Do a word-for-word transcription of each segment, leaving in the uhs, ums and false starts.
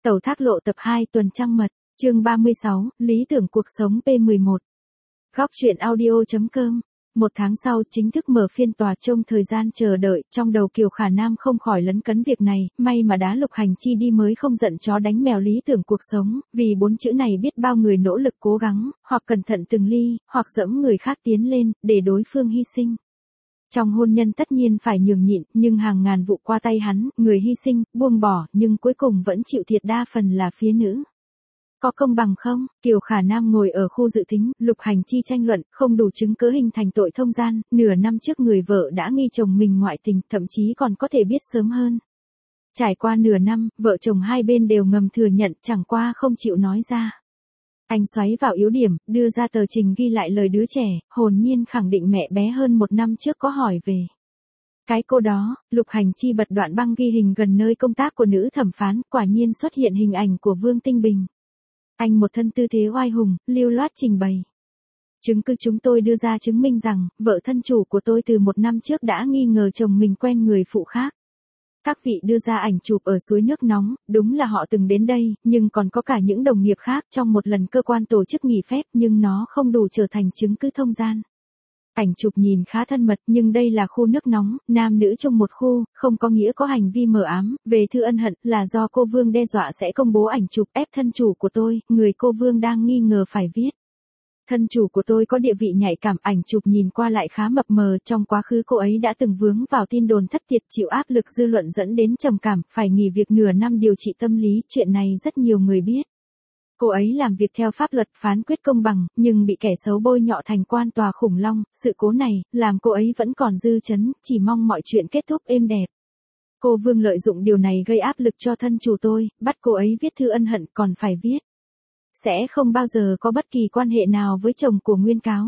Tàu Thác Lộ tập hai tuần trăng mật, chương ba mươi sáu, lý tưởng cuộc sống P mười một. Góc truyện audio.com. Một tháng sau chính thức mở phiên tòa. Trong thời gian chờ đợi, trong đầu Kiều Khả Nam không khỏi lấn cấn việc này, may mà đá Lục Hành Chi đi mới không giận chó đánh mèo lý tưởng cuộc sống, vì bốn chữ này biết bao người nỗ lực cố gắng, hoặc cẩn thận từng ly, hoặc dẫm người khác tiến lên, để đối phương hy sinh. Trong hôn nhân tất nhiên phải nhường nhịn, nhưng hàng ngàn vụ qua tay hắn, người hy sinh, buông bỏ, nhưng cuối cùng vẫn chịu thiệt đa phần là phía nữ. Có công bằng không? Kiều Khả Nam ngồi ở khu dự thính, Lục Hành Chi tranh luận, không đủ chứng cứ hình thành tội thông gian, nửa năm trước người vợ đã nghi chồng mình ngoại tình, thậm chí còn có thể biết sớm hơn. Trải qua nửa năm, vợ chồng hai bên đều ngầm thừa nhận, chẳng qua không chịu nói ra. Anh xoáy vào yếu điểm, đưa ra tờ trình ghi lại lời đứa trẻ, hồn nhiên khẳng định mẹ bé hơn một năm trước có hỏi về. Cái cô đó, Lục Hành Chi bật đoạn băng ghi hình gần nơi công tác của nữ thẩm phán, quả nhiên xuất hiện hình ảnh của Vương Tinh Bình. Anh một thân tư thế oai hùng, lưu loát trình bày. Chứng cứ chúng tôi đưa ra chứng minh rằng, vợ thân chủ của tôi từ một năm trước đã nghi ngờ chồng mình quen người phụ khác. Các vị đưa ra ảnh chụp ở suối nước nóng, đúng là họ từng đến đây, nhưng còn có cả những đồng nghiệp khác trong một lần cơ quan tổ chức nghỉ phép, nhưng nó không đủ trở thành chứng cứ thông gian. Ảnh chụp nhìn khá thân mật, nhưng đây là khu nước nóng, nam nữ trong một khu, không có nghĩa có hành vi mờ ám. Về thư ân hận, là do cô Vương đe dọa sẽ công bố ảnh chụp ép thân chủ của tôi, người cô Vương đang nghi ngờ phải viết. Thân chủ của tôi có địa vị nhạy cảm, ảnh chụp nhìn qua lại khá mập mờ, trong quá khứ cô ấy đã từng vướng vào tin đồn thất thiệt, chịu áp lực dư luận dẫn đến trầm cảm, phải nghỉ việc nửa năm điều trị tâm lý, chuyện này rất nhiều người biết. Cô ấy làm việc theo pháp luật, phán quyết công bằng, nhưng bị kẻ xấu bôi nhọ thành quan tòa khủng long, sự cố này, làm cô ấy vẫn còn dư chấn, chỉ mong mọi chuyện kết thúc êm đẹp. Cô Vương lợi dụng điều này gây áp lực cho thân chủ tôi, bắt cô ấy viết thư ân hận, còn phải viết. Sẽ không bao giờ có bất kỳ quan hệ nào với chồng của nguyên cáo.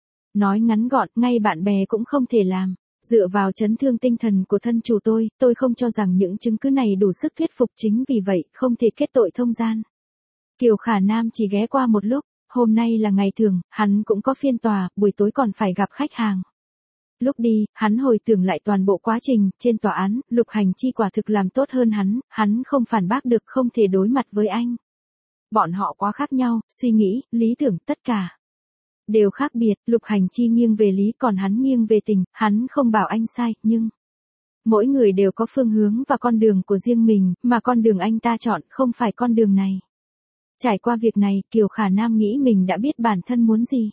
Nói ngắn gọn, ngay bạn bè cũng không thể làm. Dựa vào chấn thương tinh thần của thân chủ tôi, tôi không cho rằng những chứng cứ này đủ sức thuyết phục, chính vì vậy, không thể kết tội thông gian. Kiều Khả Nam chỉ ghé qua một lúc, hôm nay là ngày thường, hắn cũng có phiên tòa, buổi tối còn phải gặp khách hàng. Lúc đi, hắn hồi tưởng lại toàn bộ quá trình, trên tòa án, Lục Hành Chi quả thực làm tốt hơn hắn, hắn không phản bác được, không thể đối mặt với anh. Bọn họ quá khác nhau, suy nghĩ, lý tưởng, tất cả đều khác biệt. Lục Hành Chi nghiêng về lý, còn hắn nghiêng về tình, hắn không bảo anh sai, nhưng mỗi người đều có phương hướng và con đường của riêng mình, mà con đường anh ta chọn không phải con đường này. Trải qua việc này, Kiều Khả Nam nghĩ mình đã biết bản thân muốn gì.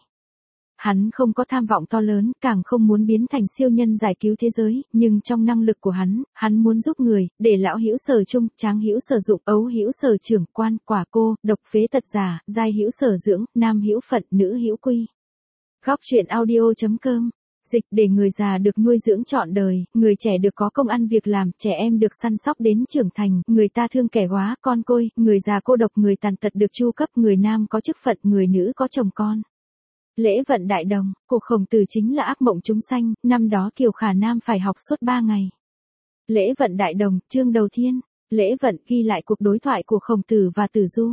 Hắn không có tham vọng to lớn, càng không muốn biến thành siêu nhân giải cứu thế giới, nhưng trong năng lực của hắn, hắn muốn giúp người, để lão hữu sở chung, tráng hữu sở dụng, ấu hữu sở trưởng, quan, quả cô, độc phế tật giả, giai hữu sở dưỡng, nam hữu phận, nữ hữu quy. Góc truyện audio.com. Dịch, để người già được nuôi dưỡng trọn đời, người trẻ được có công ăn việc làm, trẻ em được săn sóc đến trưởng thành, người ta thương kẻ hóa, con côi, người già cô độc, người tàn tật được chu cấp, người nam có chức phận, người nữ có chồng con. Lễ vận đại đồng, của Khổng Tử chính là ác mộng chúng sanh, năm đó Kiều Khả Nam phải học suốt ba ngày. Lễ vận đại đồng, chương đầu tiên, lễ vận ghi lại cuộc đối thoại của Khổng Tử và Tử Du.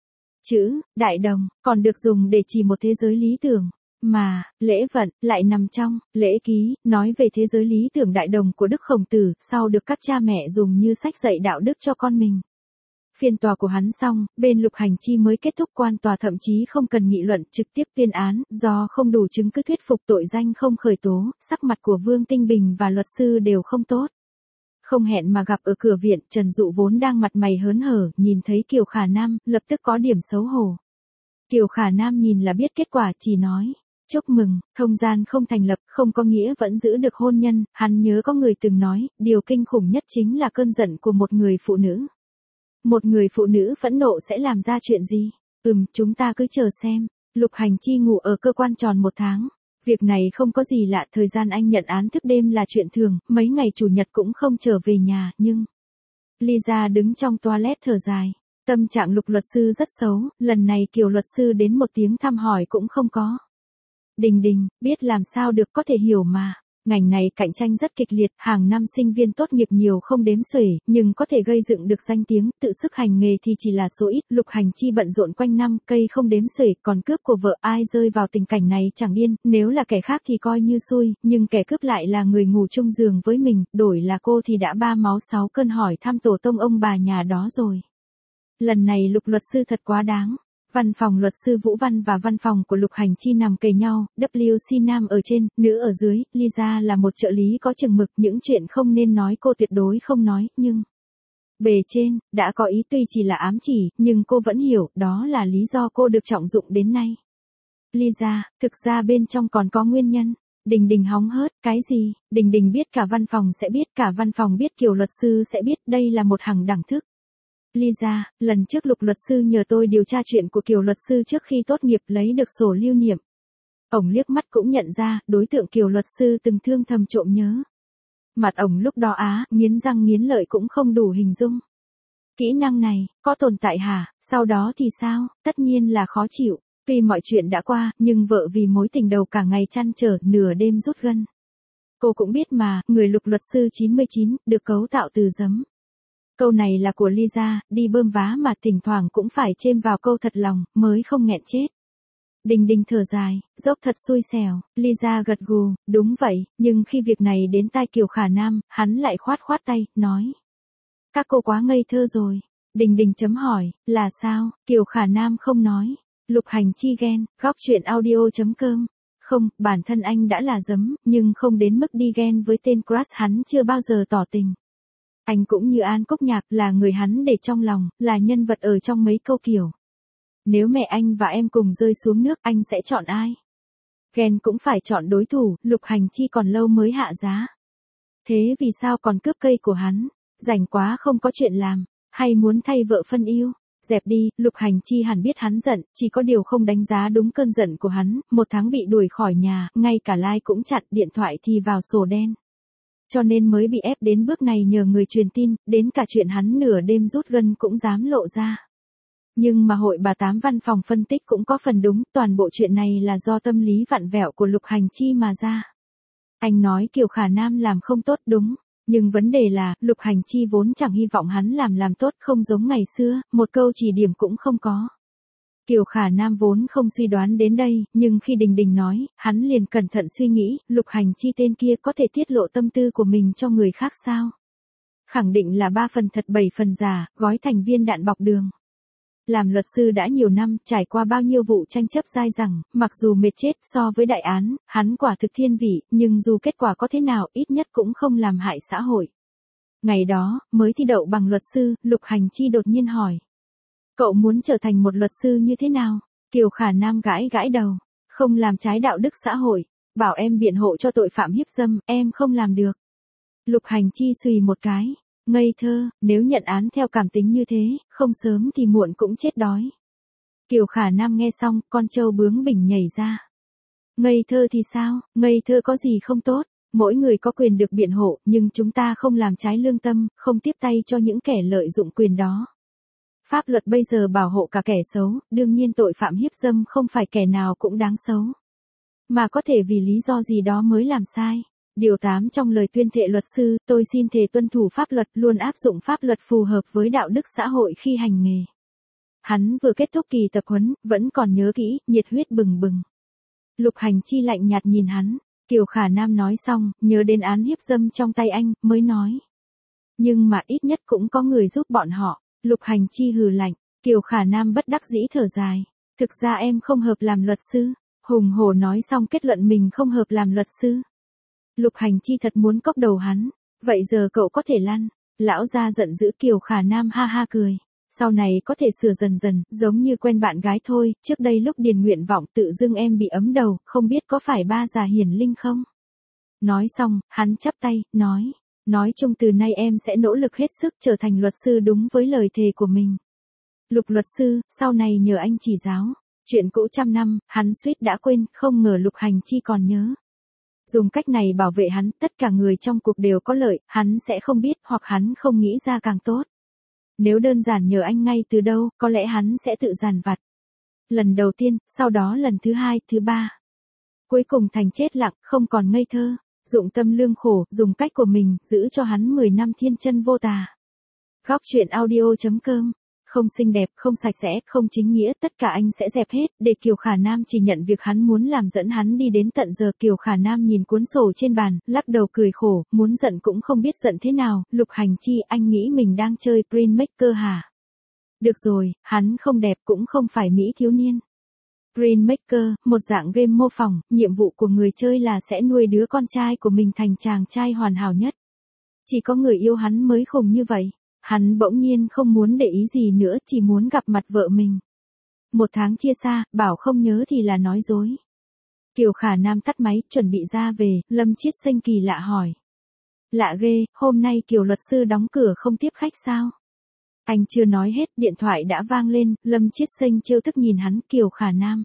Chữ, đại đồng, còn được dùng để chỉ một thế giới lý tưởng. Mà, lễ vận, lại nằm trong, lễ ký, nói về thế giới lý tưởng đại đồng của Đức Khổng Tử, sau được các cha mẹ dùng như sách dạy đạo đức cho con mình. Phiên tòa của hắn xong, bên Lục Hành Chi mới kết thúc, quan tòa thậm chí không cần nghị luận, trực tiếp tuyên án, do không đủ chứng cứ thuyết phục tội danh không khởi tố, sắc mặt của Vương Tinh Bình và luật sư đều không tốt. Không hẹn mà gặp ở cửa viện, Trần Dụ vốn đang mặt mày hớn hở, nhìn thấy Kiều Khả Nam, lập tức có điểm xấu hổ. Kiều Khả Nam nhìn là biết kết quả, chỉ nói. Chúc mừng, thông gian không thành lập, không có nghĩa vẫn giữ được hôn nhân, hắn nhớ có người từng nói, điều kinh khủng nhất chính là cơn giận của một người phụ nữ. Một người phụ nữ phẫn nộ sẽ làm ra chuyện gì? Ừm, chúng ta cứ chờ xem. Lục Hành Chi ngủ ở cơ quan tròn một tháng. Việc này không có gì lạ, thời gian anh nhận án thức đêm là chuyện thường, mấy ngày chủ nhật cũng không trở về nhà, nhưng... Lisa đứng trong toilet thở dài. Tâm trạng Lục luật sư rất xấu, lần này Kiều luật sư đến một tiếng thăm hỏi cũng không có. Đình Đình, biết làm sao được, có thể hiểu mà. Ngành này cạnh tranh rất kịch liệt, hàng năm sinh viên tốt nghiệp nhiều không đếm xuể, nhưng có thể gây dựng được danh tiếng, tự sức hành nghề thì chỉ là số ít. Lục Hành Chi bận rộn quanh năm, cây không đếm xuể, còn cướp của vợ, ai rơi vào tình cảnh này chẳng điên, nếu là kẻ khác thì coi như xui, nhưng kẻ cướp lại là người ngủ chung giường với mình, đổi là cô thì đã ba máu sáu cơn hỏi thăm tổ tông ông bà nhà đó rồi. Lần này Lục luật sư thật quá đáng. Văn phòng luật sư Vũ Văn và văn phòng của Lục Hành Chi nằm kề nhau, W C nam ở trên, nữ ở dưới, Lisa là một trợ lý có chừng mực, những chuyện không nên nói cô tuyệt đối không nói, nhưng bề trên, đã có ý tuy chỉ là ám chỉ, nhưng cô vẫn hiểu, đó là lý do cô được trọng dụng đến nay. Lisa, thực ra bên trong còn có nguyên nhân. Đình Đình hóng hớt, cái gì? Đình Đình biết cả văn phòng sẽ biết, cả văn phòng biết, Kiều luật sư sẽ biết, đây là một hằng đẳng thức. Lisa, lần trước Lục luật sư nhờ tôi điều tra chuyện của Kiều luật sư trước khi tốt nghiệp lấy được sổ lưu niệm. Ổng liếc mắt cũng nhận ra, đối tượng Kiều luật sư từng thương thầm trộm nhớ. Mặt ổng lúc đó á, nghiến răng nghiến lợi cũng không đủ hình dung. Kỹ năng này, có tồn tại hả? Sau đó thì sao? Tất nhiên là khó chịu. Tuy mọi chuyện đã qua, nhưng vợ vì mối tình đầu cả ngày trăn trở, nửa đêm rút gân. Cô cũng biết mà, người Lục luật sư chín mươi chín, được cấu tạo từ giấm. Câu này là của Lisa, đi bơm vá mà thỉnh thoảng cũng phải chêm vào câu thật lòng, mới không nghẹn chết. Đình Đình thở dài, dốc thật xui xẻo, Lisa gật gù, đúng vậy, nhưng khi việc này đến tai Kiều Khả Nam, hắn lại khoát khoát tay, nói. Các cô quá ngây thơ rồi. Đình Đình chấm hỏi, là sao? Kiều Khả Nam không nói. Lục Hành Chi ghen, góc chuyện audio.com. Không, bản thân anh đã là giấm, nhưng không đến mức đi ghen với tên crush hắn chưa bao giờ tỏ tình. Anh cũng như An Cúc Nhạc, là người hắn để trong lòng, là nhân vật ở trong mấy câu kiểu. Nếu mẹ anh và em cùng rơi xuống nước, anh sẽ chọn ai? Ghen cũng phải chọn đối thủ, Lục Hành Chi còn lâu mới hạ giá. Thế vì sao còn cướp cây của hắn? Rảnh quá không có chuyện làm, hay muốn thay vợ phân yêu? Dẹp đi, Lục Hành Chi hẳn biết hắn giận, chỉ có điều không đánh giá đúng cơn giận của hắn, một tháng bị đuổi khỏi nhà, ngay cả like cũng chặn, điện thoại thì vào sổ đen. Cho nên mới bị ép đến bước này nhờ người truyền tin, đến cả chuyện hắn nửa đêm rút gân cũng dám lộ ra. Nhưng mà hội bà tám văn phòng phân tích cũng có phần đúng, toàn bộ chuyện này là do tâm lý vặn vẹo của Lục Hành Chi mà ra. Anh nói Kiều Khả Nam làm không tốt đúng, nhưng vấn đề là, Lục Hành Chi vốn chẳng hy vọng hắn làm làm tốt, không giống ngày xưa, một câu chỉ điểm cũng không có. Kiều Khả Nam vốn không suy đoán đến đây, nhưng khi Đình Đình nói, hắn liền cẩn thận suy nghĩ, Lục Hành Chi tên kia có thể tiết lộ tâm tư của mình cho người khác sao? Khẳng định là ba phần thật bảy phần giả, gói thành viên đạn bọc đường. Làm luật sư đã nhiều năm, trải qua bao nhiêu vụ tranh chấp dai dẳng, mặc dù mệt chết so với đại án, hắn quả thực thiên vị, nhưng dù kết quả có thế nào, ít nhất cũng không làm hại xã hội. Ngày đó, mới thi đậu bằng luật sư, Lục Hành Chi đột nhiên hỏi. Cậu muốn trở thành một luật sư như thế nào? Kiều Khả Nam gãi gãi đầu. Không làm trái đạo đức xã hội. Bảo em biện hộ cho tội phạm hiếp dâm, em không làm được. Lục Hành Chi xùy một cái. Ngây thơ, nếu nhận án theo cảm tính như thế, không sớm thì muộn cũng chết đói. Kiều Khả Nam nghe xong, con trâu bướng bỉnh nhảy ra. Ngây thơ thì sao? Ngây thơ có gì không tốt? Mỗi người có quyền được biện hộ, nhưng chúng ta không làm trái lương tâm, không tiếp tay cho những kẻ lợi dụng quyền đó. Pháp luật bây giờ bảo hộ cả kẻ xấu, đương nhiên tội phạm hiếp dâm không phải kẻ nào cũng đáng xấu. Mà có thể vì lý do gì đó mới làm sai. Điều tám trong lời tuyên thệ luật sư, tôi xin thề tuân thủ pháp luật, luôn áp dụng pháp luật phù hợp với đạo đức xã hội khi hành nghề. Hắn vừa kết thúc kỳ tập huấn, vẫn còn nhớ kỹ, nhiệt huyết bừng bừng. Lục Hành Chi lạnh nhạt nhìn hắn, Kiều Khả Nam nói xong, nhớ đến án hiếp dâm trong tay anh, mới nói. Nhưng mà ít nhất cũng có người giúp bọn họ. Lục Hành Chi hừ lạnh, Kiều Khả Nam bất đắc dĩ thở dài. Thực ra em không hợp làm luật sư. Hùng hổ nói xong kết luận mình không hợp làm luật sư. Lục Hành Chi thật muốn cốc đầu hắn. Vậy giờ cậu có thể lăn. Lão gia giận dữ, Kiều Khả Nam ha ha cười. Sau này có thể sửa dần dần, giống như quen bạn gái thôi. Trước đây lúc điền nguyện vọng tự dưng em bị ấm đầu, không biết có phải ba già hiển linh không? Nói xong, hắn chắp tay, nói. Nói chung từ nay em sẽ nỗ lực hết sức trở thành luật sư đúng với lời thề của mình. Lục luật sư, sau này nhờ anh chỉ giáo. Chuyện cũ trăm năm, hắn suýt đã quên, không ngờ Lục Hành Chi còn nhớ. Dùng cách này bảo vệ hắn, tất cả người trong cuộc đều có lợi, hắn sẽ không biết hoặc hắn không nghĩ ra càng tốt. Nếu đơn giản nhờ anh ngay từ đâu, có lẽ hắn sẽ tự giàn vặt. Lần đầu tiên, sau đó lần thứ hai, thứ ba. Cuối cùng thành chết lặng, không còn ngây thơ. Dụng tâm lương khổ, dùng cách của mình, giữ cho hắn mười năm thiên chân vô tà. Góc chuyện audio.com. Không xinh đẹp, không sạch sẽ, không chính nghĩa, tất cả anh sẽ dẹp hết, để Kiều Khả Nam chỉ nhận việc hắn muốn làm, dẫn hắn đi đến tận giờ. Kiều Khả Nam nhìn cuốn sổ trên bàn, lắc đầu cười khổ, muốn giận cũng không biết giận thế nào. Lục Hành Chi, anh nghĩ mình đang chơi Printmaker hả? Được rồi, hắn không đẹp cũng không phải Mỹ thiếu niên. Greenmaker, một dạng game mô phỏng, nhiệm vụ của người chơi là sẽ nuôi đứa con trai của mình thành chàng trai hoàn hảo nhất. Chỉ có người yêu hắn mới khùng như vậy. Hắn bỗng nhiên không muốn để ý gì nữa, chỉ muốn gặp mặt vợ mình. Một tháng chia xa, bảo không nhớ thì là nói dối. Kiều Khả Nam tắt máy, chuẩn bị ra về, Lâm Chiết Xanh kỳ lạ hỏi. Lạ ghê, hôm nay Kiều luật sư đóng cửa không tiếp khách sao? Anh chưa nói hết, điện thoại đã vang lên, Lâm Chiết Xanh trêu tức nhìn hắn, Kiều Khả Nam.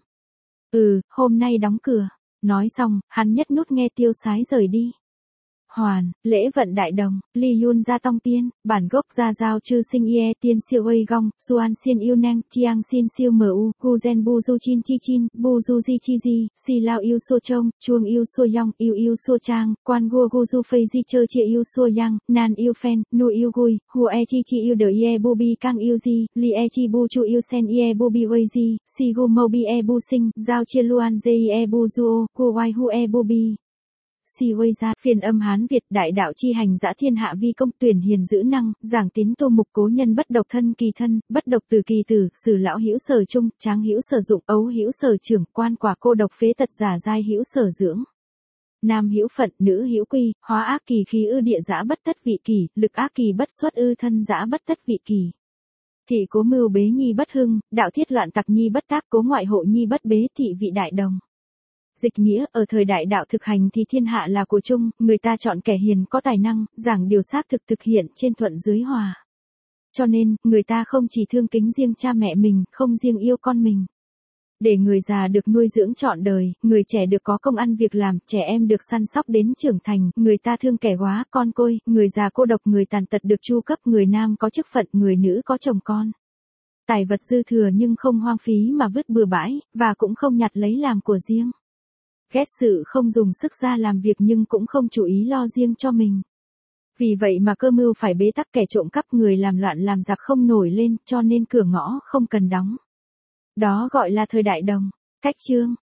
Ừ, hôm nay đóng cửa. Nói xong, hắn nhất nút nghe tiêu sái rời đi. Hoàn, lễ vận đại đồng, Ly Yun gia tông tiên, bản gốc gia giao chư sinh ie tiên siêu ây gong, Suan xiên yêu nang, Chiang xin siêu mu, Gu gen bu du chin chi chin, bu du di chi di, Si lao yêu so trông, Chuông yêu so yong, yêu yêu so trang, Quan gua gu du phây di chơ chia yêu so yang, Nan yêu phen, Nu yêu gui, Hua e chi chi yêu đời ie bu bi cang yêu di, Li e chi bu chu yêu sen ie bu bi wei di, Si gu mo bi e bu sinh, Giao chia luan ze e bu duo, Gu wai hu e bu bi. Si Wei ra, phiên âm Hán Việt, đại đạo chi hành dã thiên hạ vi công, tuyển hiền giữ năng, giảng tín tô mục, cố nhân bất độc thân kỳ thân, bất độc từ kỳ tử, sử lão hữu sở trung, tráng hữu sở dụng, ấu hữu sở trưởng, quan quả cô độc phế tật giả giai hữu sở dưỡng. Nam hữu phận, nữ hữu quy, hóa ác kỳ khí ư địa giã bất tất vị kỳ, lực ác kỳ bất xuất ư thân giã bất tất vị kỳ. Thị cố mưu bế nhi bất hưng, đạo thiết loạn tặc nhi bất tác, cố ngoại hộ nhi bất bế, thị vị đại đồng. Dịch nghĩa, ở thời đại đạo thực hành thì thiên hạ là của chung, người ta chọn kẻ hiền có tài năng, giảng điều xác thực thực hiện trên thuận dưới hòa. Cho nên, người ta không chỉ thương kính riêng cha mẹ mình, không riêng yêu con mình. Để người già được nuôi dưỡng trọn đời, người trẻ được có công ăn việc làm, trẻ em được săn sóc đến trưởng thành, người ta thương kẻ góa, con côi, người già cô độc, người tàn tật được chu cấp, người nam có chức phận, người nữ có chồng con. Tài vật dư thừa nhưng không hoang phí mà vứt bừa bãi, và cũng không nhặt lấy làm của riêng. Ghét sự không dùng sức ra làm việc nhưng cũng không chú ý lo riêng cho mình. Vì vậy mà cơ mưu phải bế tắc, kẻ trộm cắp, người làm loạn làm giặc không nổi lên, cho nên cửa ngõ không cần đóng. Đó gọi là thời đại đồng. Cách chương